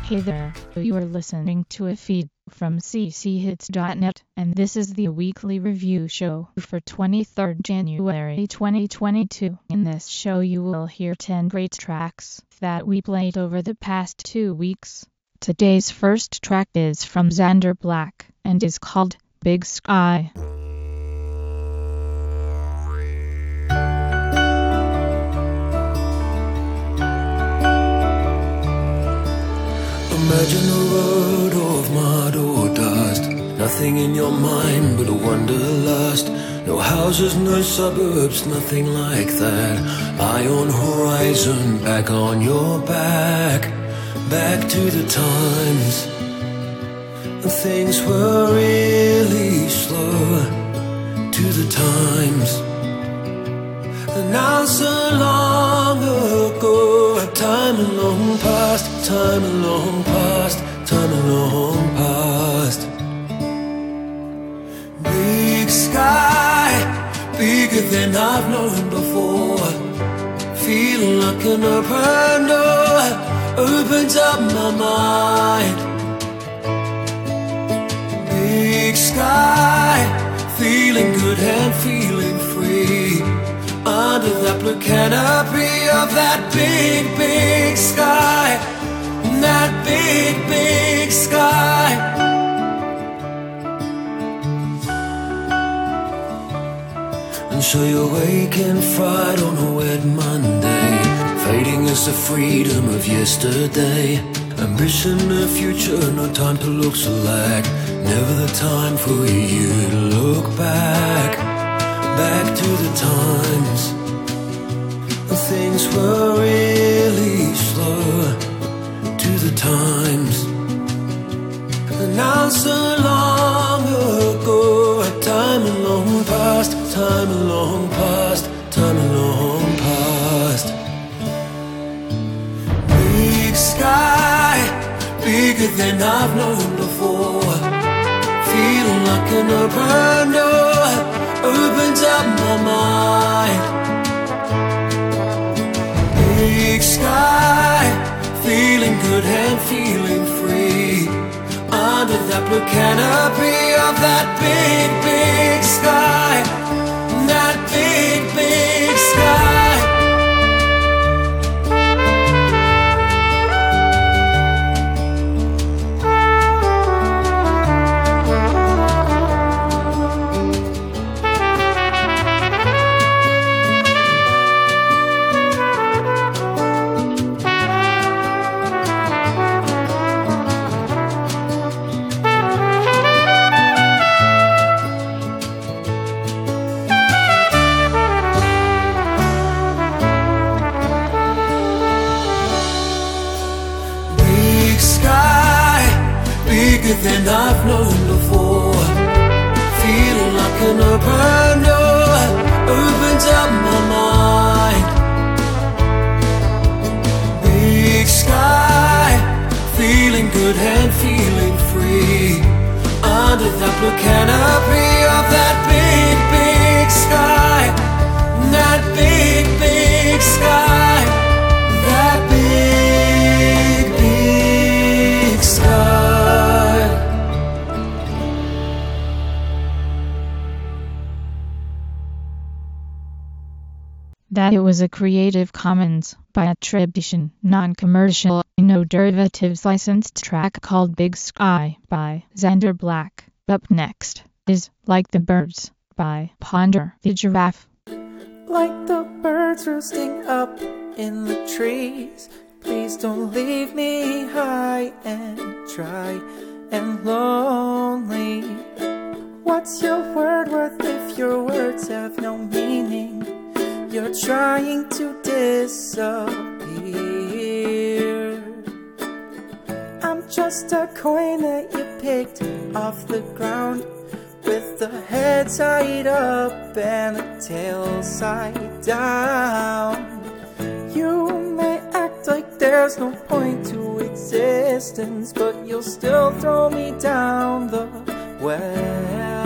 Hey there, you are listening to a feed from cchits.net, and this is the weekly review show for 23rd January 2022. In this show you will hear 10 great tracks that we played over the past 2 weeks. Today's first track is from Xander Black and is called Big Sky. Imagine a world of mud or dust, nothing in your mind but a wanderlust. No houses, no suburbs, nothing like that. Eye on horizon, back on your back. Back to the times when things were really slow. To the times, and now so long ago. Time long past, time long past, time long past. Big sky, bigger than I've known before. Feeling like an open door opens up my mind. Big sky, feeling good and feeling free. Under that blue canopy of that big, big sky. That big, big sky. And so you're waking fried on a wet Monday, fading as the freedom of yesterday. Ambition, the future, no time to look so like. Never the time for you to look back. Back to the times when things were really slow. To the times, and now so long ago. Time long past, time long past, time long past. Big sky, bigger than I've known before. Feeling like an open door opens up my mind. Big sky, feeling good and feeling free. Under that blue canopy of that big, big sky. That big, big sky. Than I've known before. Feeling like an open door opens up my mind. Big sky, feeling good and feeling free. Under that blue canopy of that big, big sky. That big, big sky. That big, big sky. That it was a Creative Commons by attribution, non-commercial, no derivatives licensed track called Big Sky by Xander Black. Up next is Like the Birds by Ponder the Giraffe. Like the birds roosting up in the trees, please don't leave me high and dry and lonely. What's your word worth if your words have no meaning? You're trying to disappear. I'm just a coin that you picked off the ground, with the head side up and the tail side down. You may act like there's no point to existence, but you'll still throw me down the well.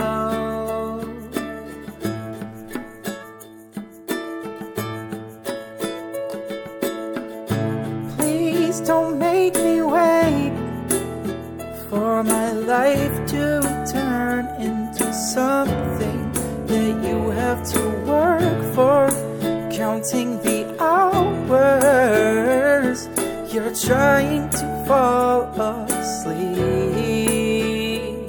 Don't make me wait life to turn into something that you have to work for, counting the hours you're trying to fall asleep.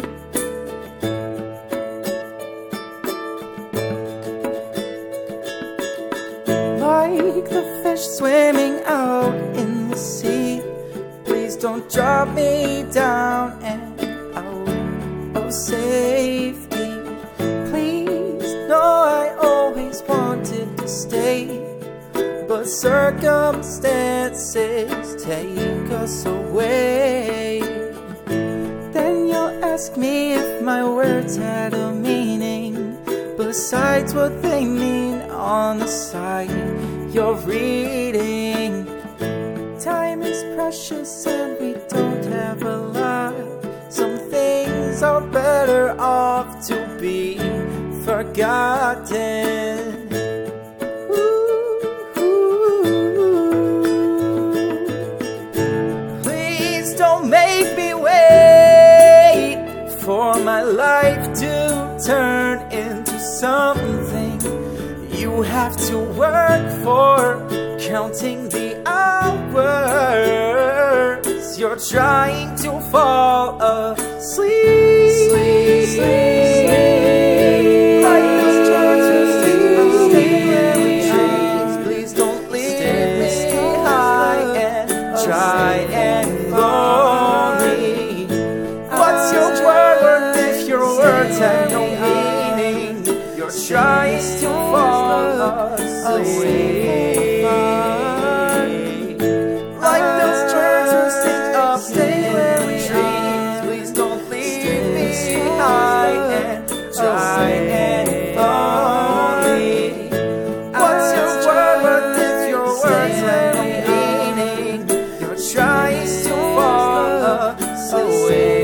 Like the fish swimming out in the sea, please don't drop me down and out of safety. Please, no, I always wanted to stay, but circumstances take us away. Then you'll ask me if my words had a meaning besides what they mean on the side you're reading. Time is precious and we don't have a lot. Some things are better off to be forgotten. Please don't make me wait for my life to turn into something you have to work for, counting the hours you're trying to fall asleep. Like those turtles, stay where we trees. Please don't leave me high and dry and lonely. What's your word if your words have no meaning? You're trying to fall asleep. Like those turtles, stay where we trees. Please don't leave me high and dry and lonely. What's your word if your words have no meaning? You're trying to fall asleep.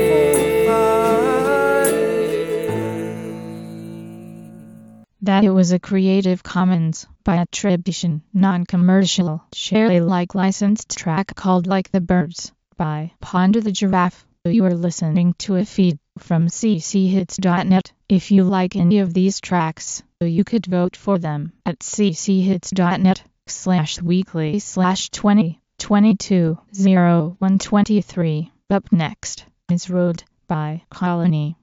That it was a Creative Commons by attribution, non-commercial, share Alike licensed track called Like the Birds by Ponder the Giraffe. You are listening to a feed from cchits.net. If you like any of these tracks, you could vote for them at cchits.net/weekly/2022-0123. Up next is Road by Colony.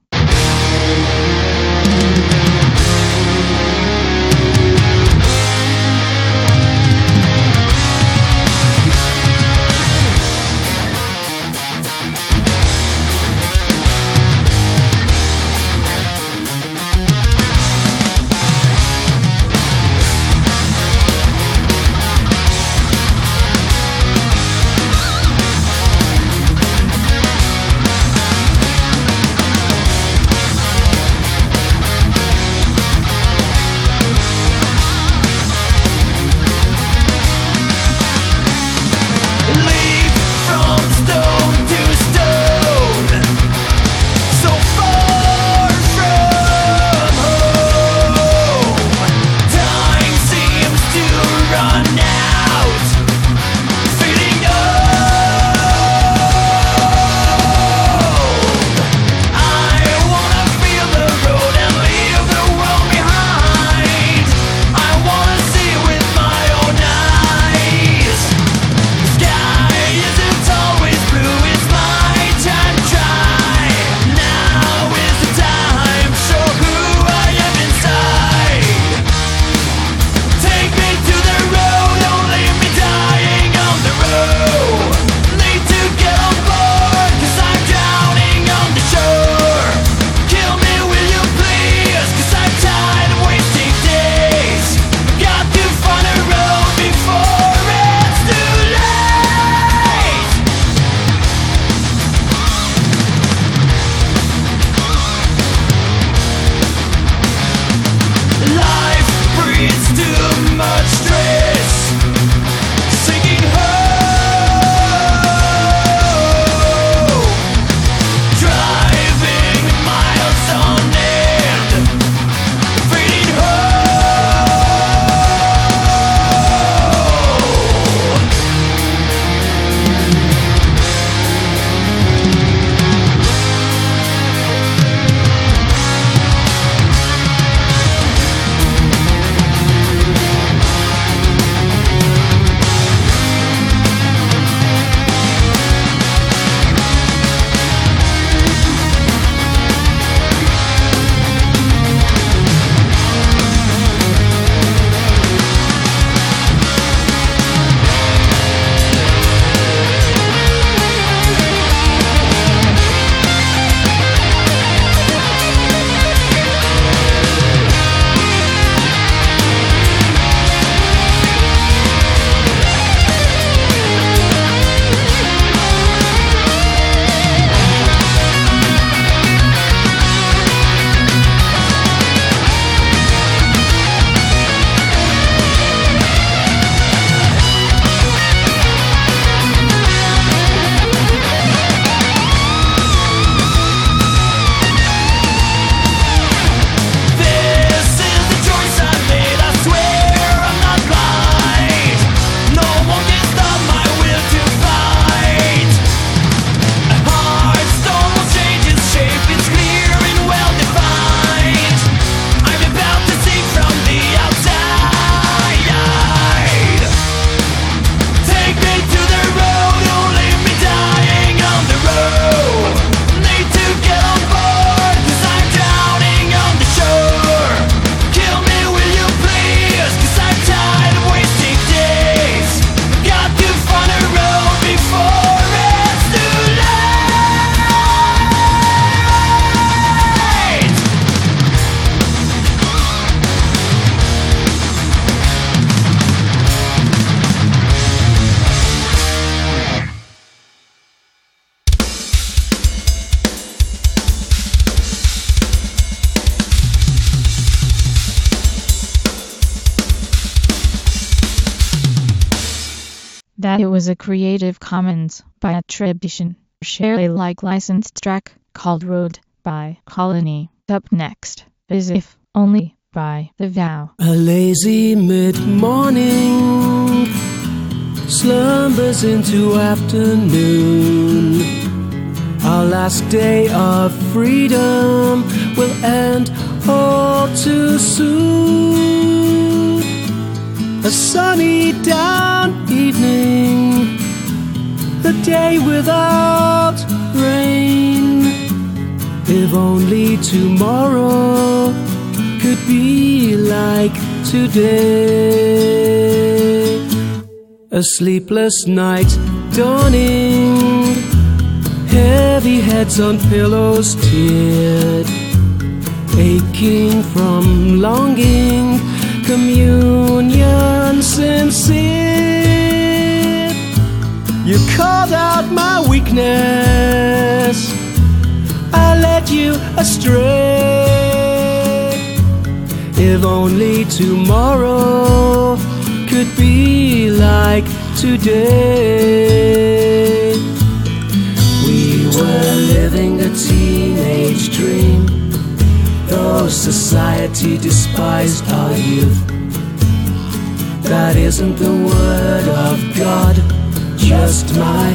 That it was a Creative Commons by attribution, share Alike licensed track called Road by Colony. Up next is If Only by The Vow. A lazy mid-morning slumbers into afternoon. Our last day of freedom will end all too soon. A sunny down evening, a day without rain. If only tomorrow could be like today. A sleepless night dawning, heavy heads on pillows teared, aching from longing, communion sincere. You called out my weakness, I led you astray. If only tomorrow could be like today. We were living a teenage dream, though society despised our youth. That isn't the word of God, just my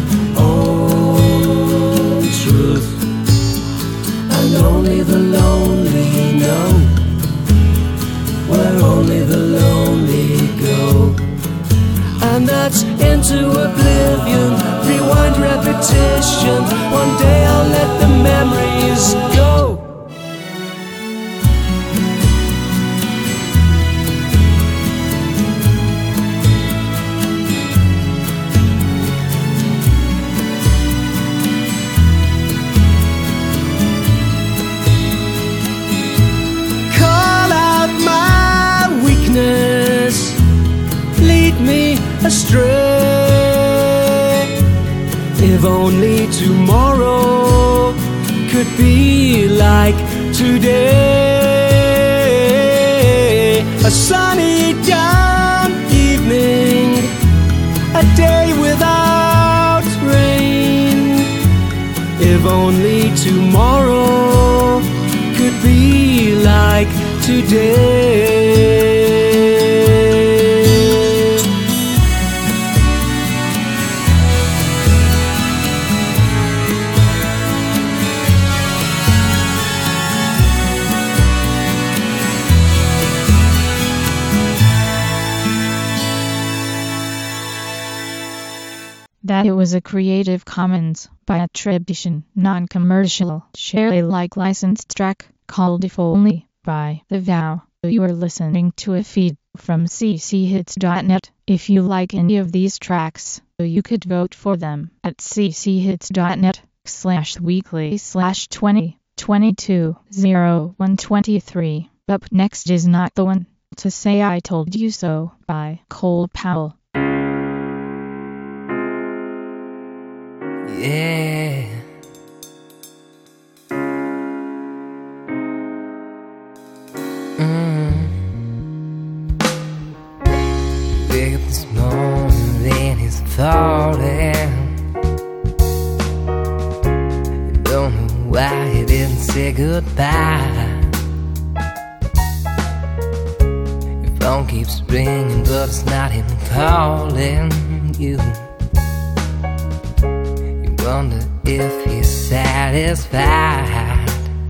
own truth. And only the lonely know where only the lonely go. And that's into oblivion, rewind repetition. One day I'll let the memories go. Lead me astray. If only tomorrow could be like today. A sunny down evening, a day without rain. If only tomorrow could be like today. That it was a Creative Commons by attribution, non-commercial, share Alike licensed track called If Only by The Vow. You are listening to a feed from cchits.net. If you like any of these tracks, you could vote for them at cchits.net/weekly/2022-0123. Up next is Not the One to Say I Told You So by Cole Powell. Yeah. Wake up this morning, then he's falling. You don't know why he didn't say goodbye. Your phone keeps ringing, but it's not him calling you. Wonder if he's satisfied.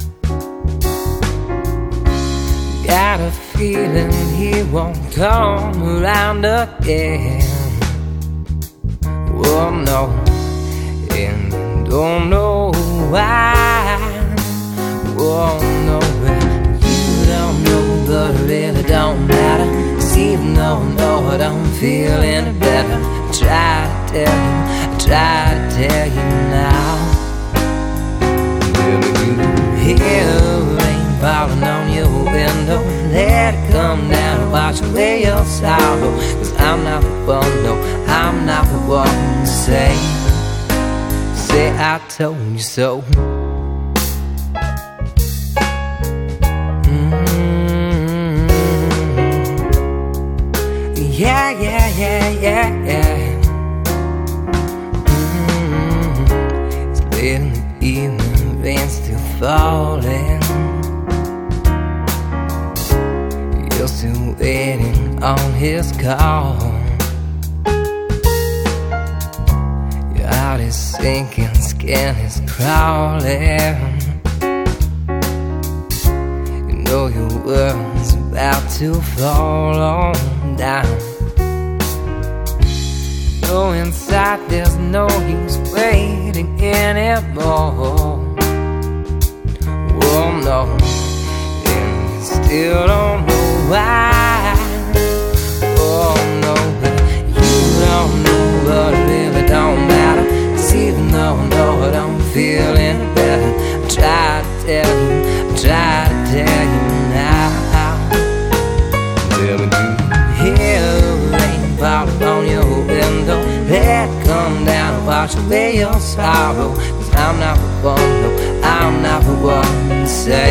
Got a feeling he won't come around again. Oh no, and don't know why. Oh no, you don't know, but it really don't matter. 'Cause even though I know I don't feel any better, I try to tell you, try to tell you now. Will you hear the rain falling on your window? Let it come down and wash away your sorrow. 'Cause I'm not the one, no, I'm not the one to say I told you so. Yeah, yeah, yeah, yeah, yeah. falling. You're still waiting on his call. Your heart is sinking, skin is crawling. You know your world's about to fall on down. No, inside there's no use waiting anymore. Oh no, and you still don't know why. Oh no, but you don't know, but it really don't matter. 'Cause even though I know I don't feel any better, I try to tell you, I try to tell you now. Tell me, do you hear the rain falling on your window? Let it come down and wash away your sorrow. 'Cause I'm not the one, no, I'm not the one to say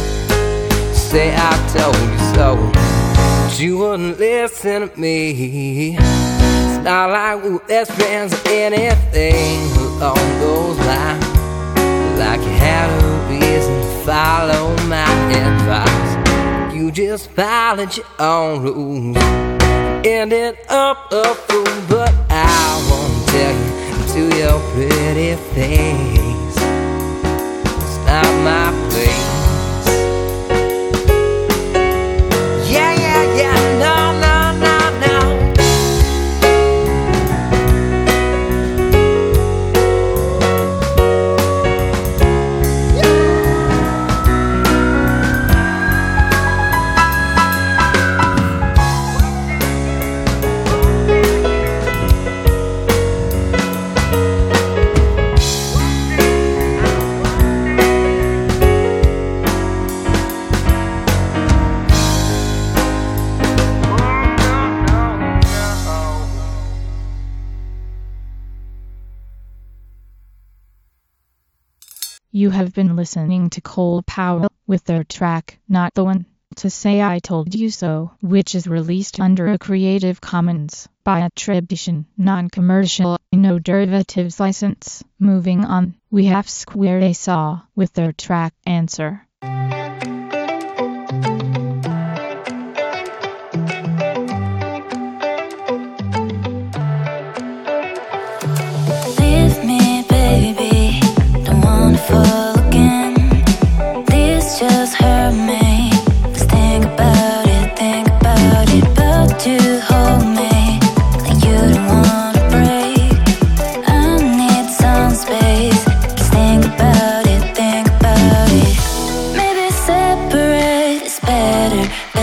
I told you so, but you wouldn't listen to me. It's not like we were best friends or anything along those lines. Like you had a reason to follow my advice. You just followed your own rules, ended up a fool. But I won't tell you to your pretty face, it's not my place. Yeah, yeah, yeah, no, no, no, no. You have been listening to Cole Powell with their track, Not the One to Say I Told You So, which is released under a Creative Commons by attribution, non-commercial, no derivatives license. Moving on, we have Square A Saw with their track, Answer. Leave me, baby, don't wanna fall again. This just hurt me. Let's think about it, but you hold me like you don't wanna break. I need some space. Let's think about it. Maybe separate is better.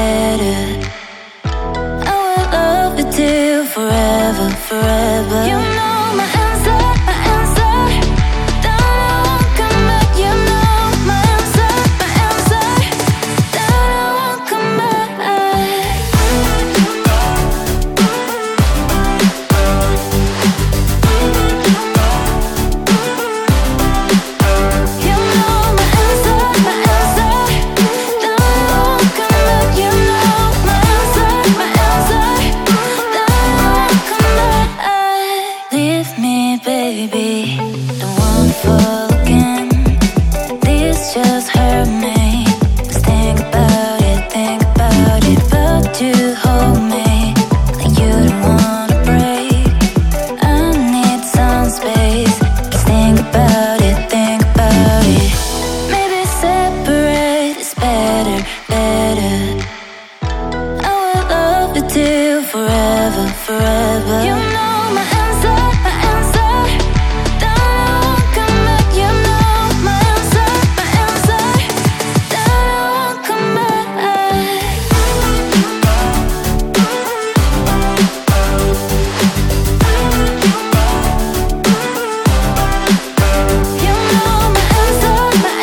I will love with you forever. You know my answer. Don't come back. You know my answer. Don't come back. You know my answer. Don't come back. You know my answer. Don't come back. Leave me, baby, don't wanna fall again. This just hurt me. Let's think about it, but you hold me like you don't wanna break. I need some space. Let's think about it. Maybe separate is better. I will love with you forever. You know my answer. Don't come back. You know my answer. Don't come back. You know my answer.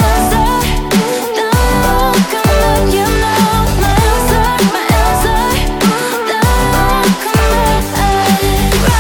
Don't come back. You know my answer. Don't come back.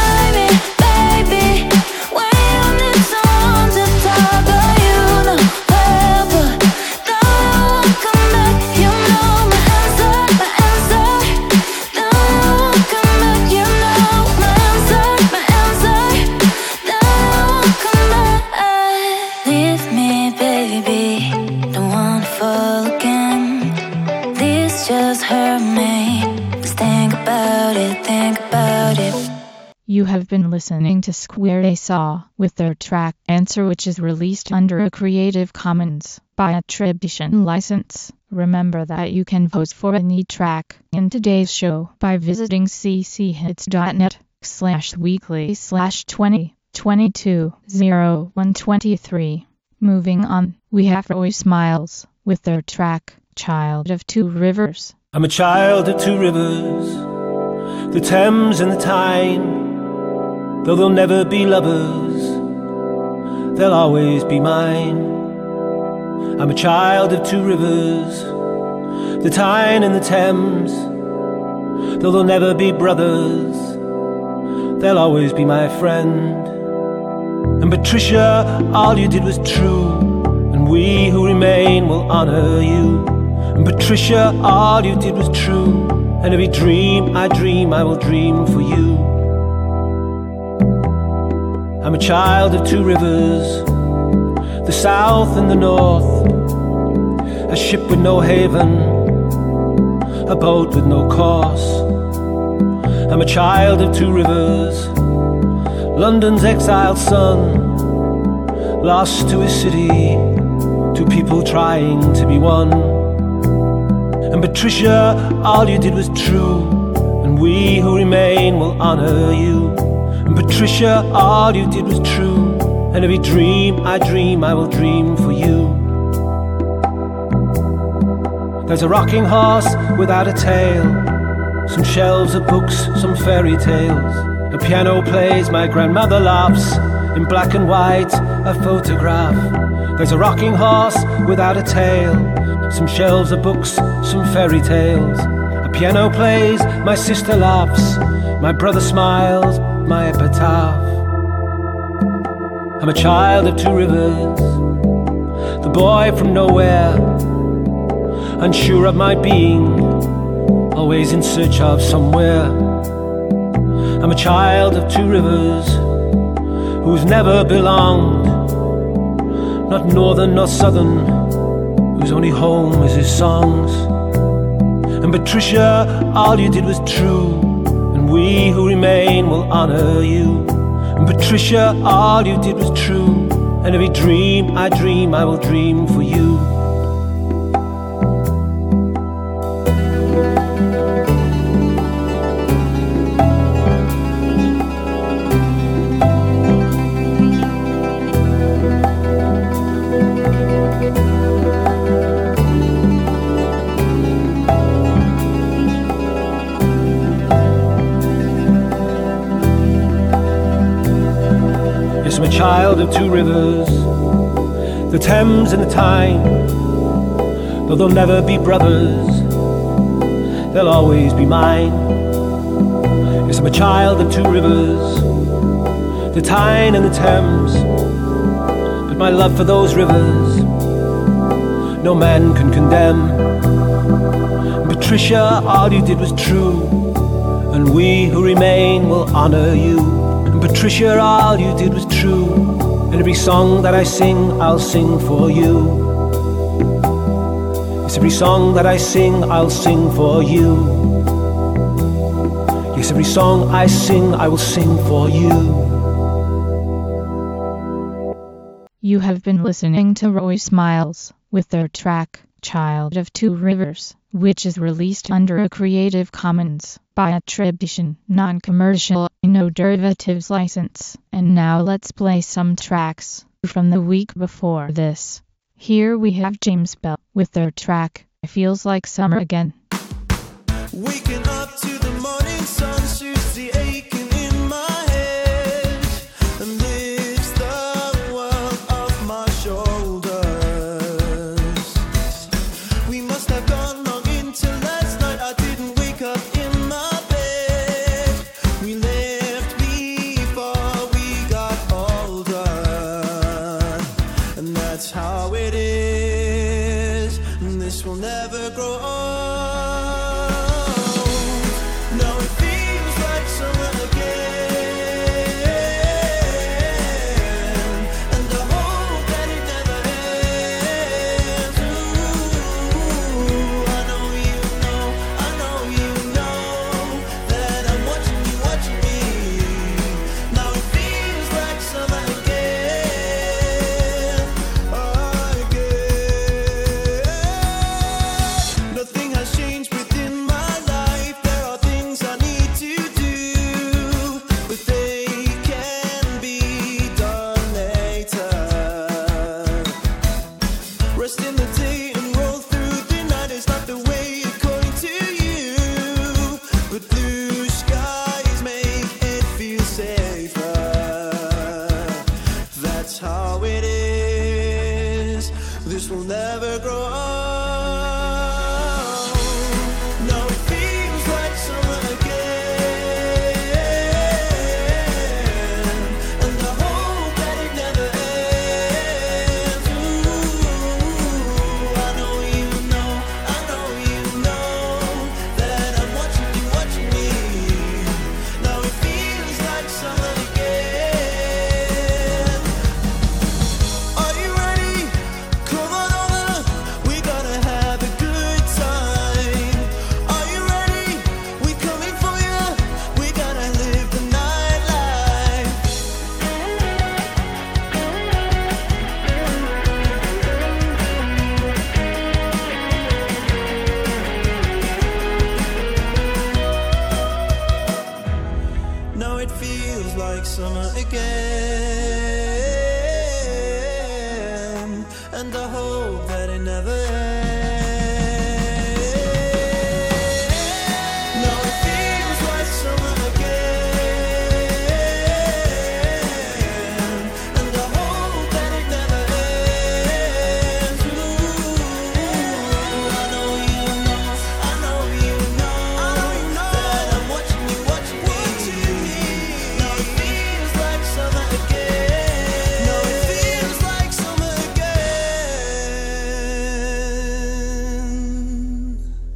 about it, think about it. You have been listening to Square A Saw with their track Answer, which is released under a Creative Commons by attribution license. Remember that you can vote for any track in today's show by visiting cchits.net/weekly/2022-0123. Moving on, we have Roy Smiles with their track Child of Two Rivers. I'm a child of two rivers, the Thames and the Tyne. Though they'll never be lovers, they'll always be mine. I'm a child of two rivers, the Tyne and the Thames. Though they'll never be brothers, they'll always be my friend. And Patricia, all you did was true, and we who remain will honour you. And Patricia, all you did was true, and every dream I dream, I will dream for you. I'm a child of two rivers, the south and the north, a ship with no haven, a boat with no course. I'm a child of two rivers, London's exiled son, lost to his city, two people trying to be one. And Patricia, all you did was true, and we who remain will honour you. And Patricia, all you did was true, and every dream I dream, I will dream for you. There's a rocking horse without a tail, some shelves of books, some fairy tales. A piano plays, my grandmother laughs, in black and white, a photograph. There's a rocking horse without a tail, some shelves of books, some fairy tales. A piano plays, my sister laughs, my brother smiles, my epitaph. I'm a child of two rivers, the boy from nowhere, unsure of my being, always in search of somewhere. I'm a child of two rivers, who's never belonged, not northern nor southern, whose only home is his songs. And Patricia, all you did was true, and we who remain will honour you. And Patricia, all you did was true, and every dream I dream, I will dream for you. I'm a child of two rivers, the Thames and the Tyne. Though they'll never be brothers, they'll always be mine. Yes, I'm a child of two rivers, the Tyne and the Thames. But my love for those rivers, no man can condemn. And Patricia, all you did was true, and we who remain will honour you. Patricia, all you did was true, and every song that I sing, I'll sing for you. Yes, every song that I sing, I'll sing for you. Yes, every song I sing, I will sing for you. You have been listening to Roy Smiles with their track Child of Two Rivers, which is released under a Creative Commons by attribution, non-commercial, no derivatives license. And now let's play some tracks from the week before this. Here we have James Bell with their track It Feels Like Summer Again. Waking up to the morning sun soothes the aching in my head and lifts the world off my shoulders. We must have gone long into last night. I didn't wake up in my bed. We left before we got older, and that's how it is, and this will never grow old. it feels like summer again, and I hope that it never ends. Now it feels like summer again, and I hope that it never ends. Ooh, I know you know, I know you know that I'm watching you, watching me. Now it feels like summer again. Now it feels like summer again.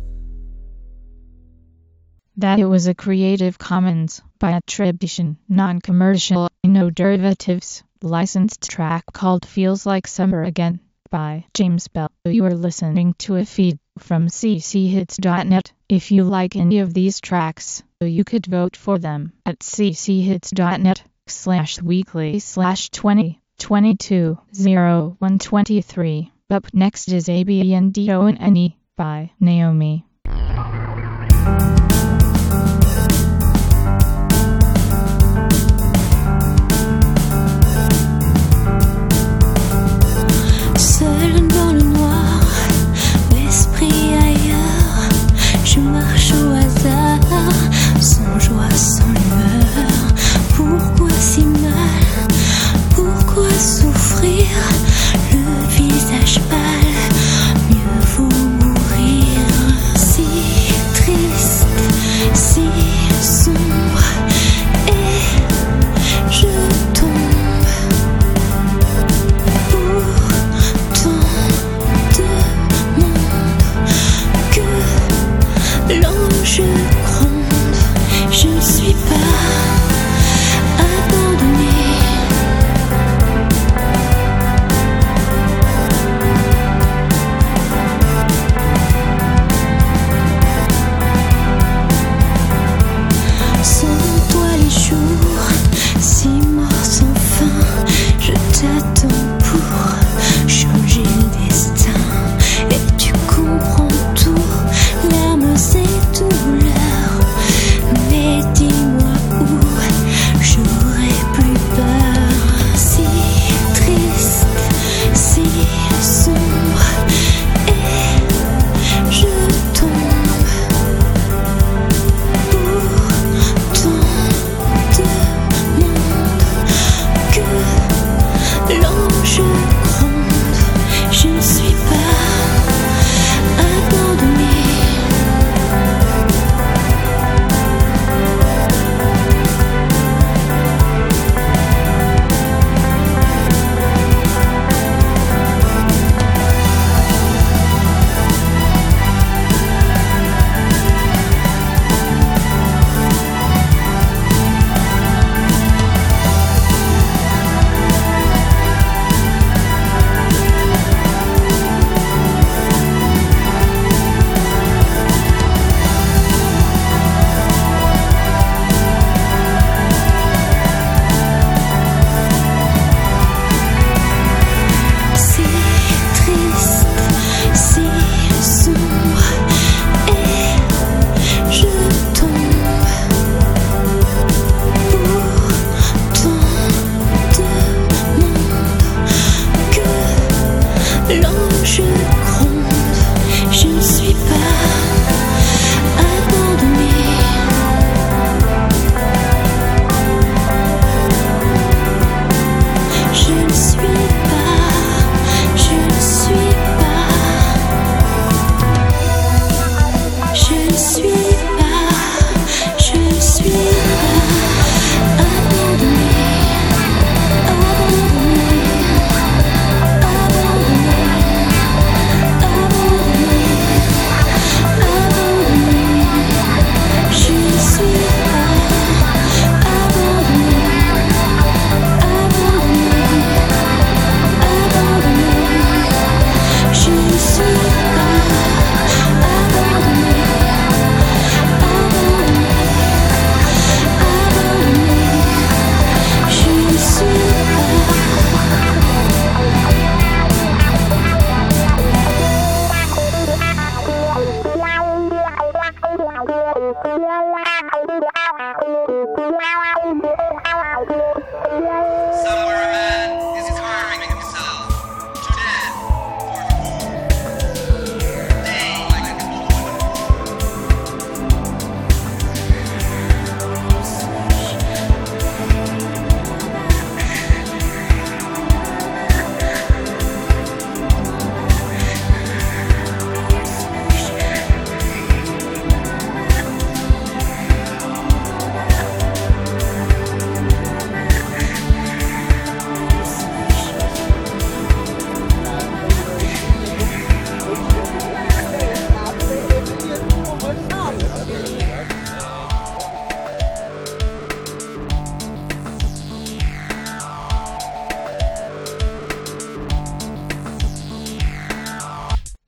That it was a Creative Commons by attribution, non-commercial, no derivatives, licensed track called Feels Like Summer Again by James Bell. You are listening to a feed from cchits.net. If you like any of these tracks, you could vote for them at cchits.net/weekly/2022-0123. Up next is ABNDONE by Naomi. Seul dans le noir, l'esprit ailleurs, je marche au hasard, sans joie, sans humeur. Pourquoi si mal? Pourquoi souffrir? Le visage pâle, mieux vaut mourir. Si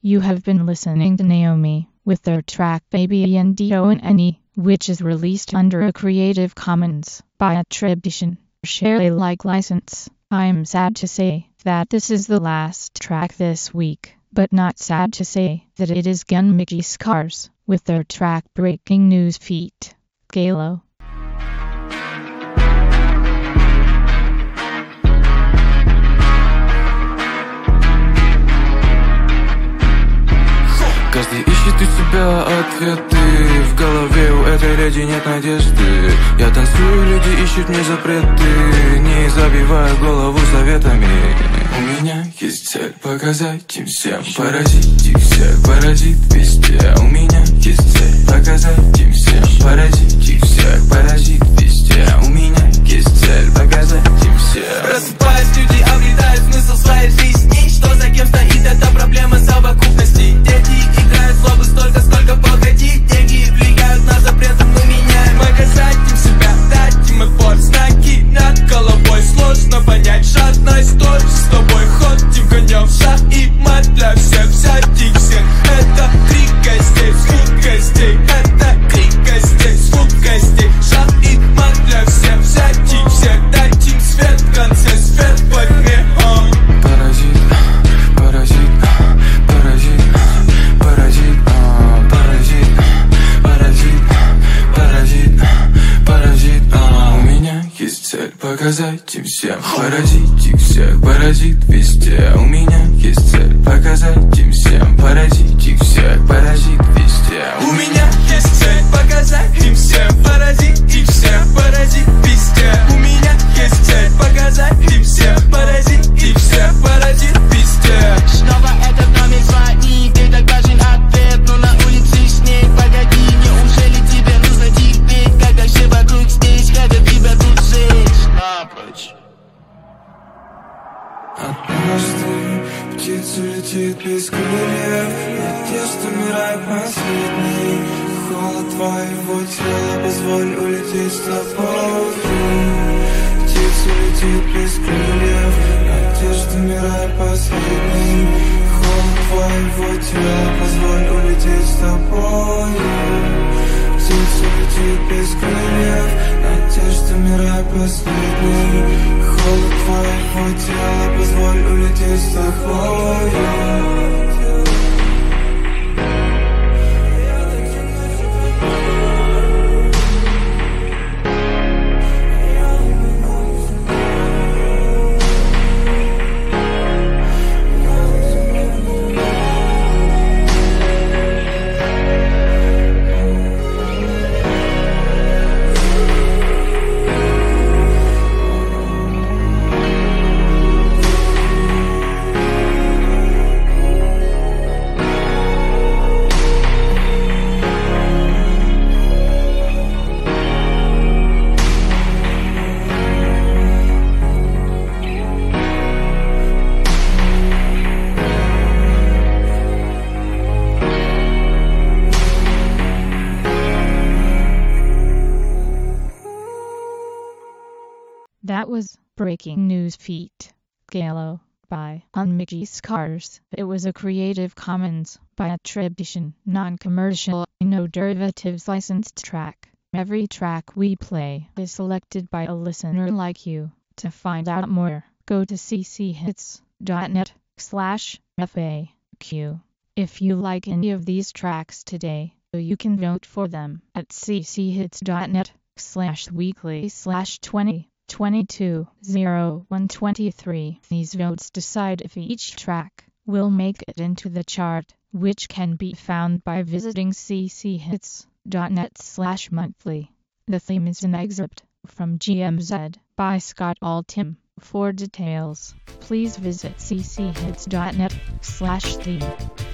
You have been listening to Naomi with their track Baby and D-O-N-E, which is released under a Creative Commons by attribution, share Alike license. I'm sad to say that this is the last track this week, but not sad to say that it is Gun Mickey Scars with their track Breaking News feat. Galo. Каждый ищет у себя ответы. В голове у этой леди нет надежды. Я танцую, люди ищут мне запреты. Не забиваю голову советами. У меня есть цель показать им всем, поразить их всех, поразит везде. У меня есть цель показать им всем, поразить их всех, поразит везде. У меня есть цель показать им всем. Просыпаясь, люди обретают смысл своей жизни. Что за кем стоит, это проблема совокупности. Дети играют злобы столько, сколько погодить. Деньги влияют на запреты, мы меняем. Показать им себя, дать им эфорт. Знаки над головой, сложно понять. Жадность тоже с тобой. Ходим конем в шаг и мат для всех. Взять их всех. Это крик гостей, звук гостей. Это крик гостей, звук гостей. Шаг и мат для всех. Взять их всех, дать им свет в конце. Свет во тьме. Паразит, паразит, паразит, паразит, паразит, паразит, паразит, паразит. У меня есть цель показать им всем, поразить их всех, паразит везде. У меня есть цель показать им всем, поразить их всех, паразит везде. У меня есть цель показать им всем, поразить их всех, паразит везде. У меня есть цель показать им всем, поразить их всех, паразит везде. Снова этот номер звонит, ты так важен ответ, но на улице снег, погоди, неужели тебе нужно терпеть, когда все вокруг здесь хотят тебя тут жечь? Напрочь. Однажды птица летит без крыльев, надежда умирает последней. Холод твоего тела, позволь улететь с тобой. Птица летит без крыльев, надежда умирает последней. Холод твоего тела, позволь улететь с тобой. Птица летит без крыльев, надежда умирает последней. Холод твоего тела, позволь улететь с тобой. That was Breaking News feat. Galo by Mickey Scars. It was a Creative Commons by attribution, non-commercial, no derivatives licensed track. Every track we play is selected by a listener like you. To find out more, go to cchits.net/FAQ. If you like any of these tracks today, you can vote for them at cchits.net/weekly/2022-0123. These votes decide if each track will make it into the chart, which can be found by visiting cchits.net/monthly. The theme is an excerpt from GMZ by Scott Altham. For details, please visit cchits.net/theme.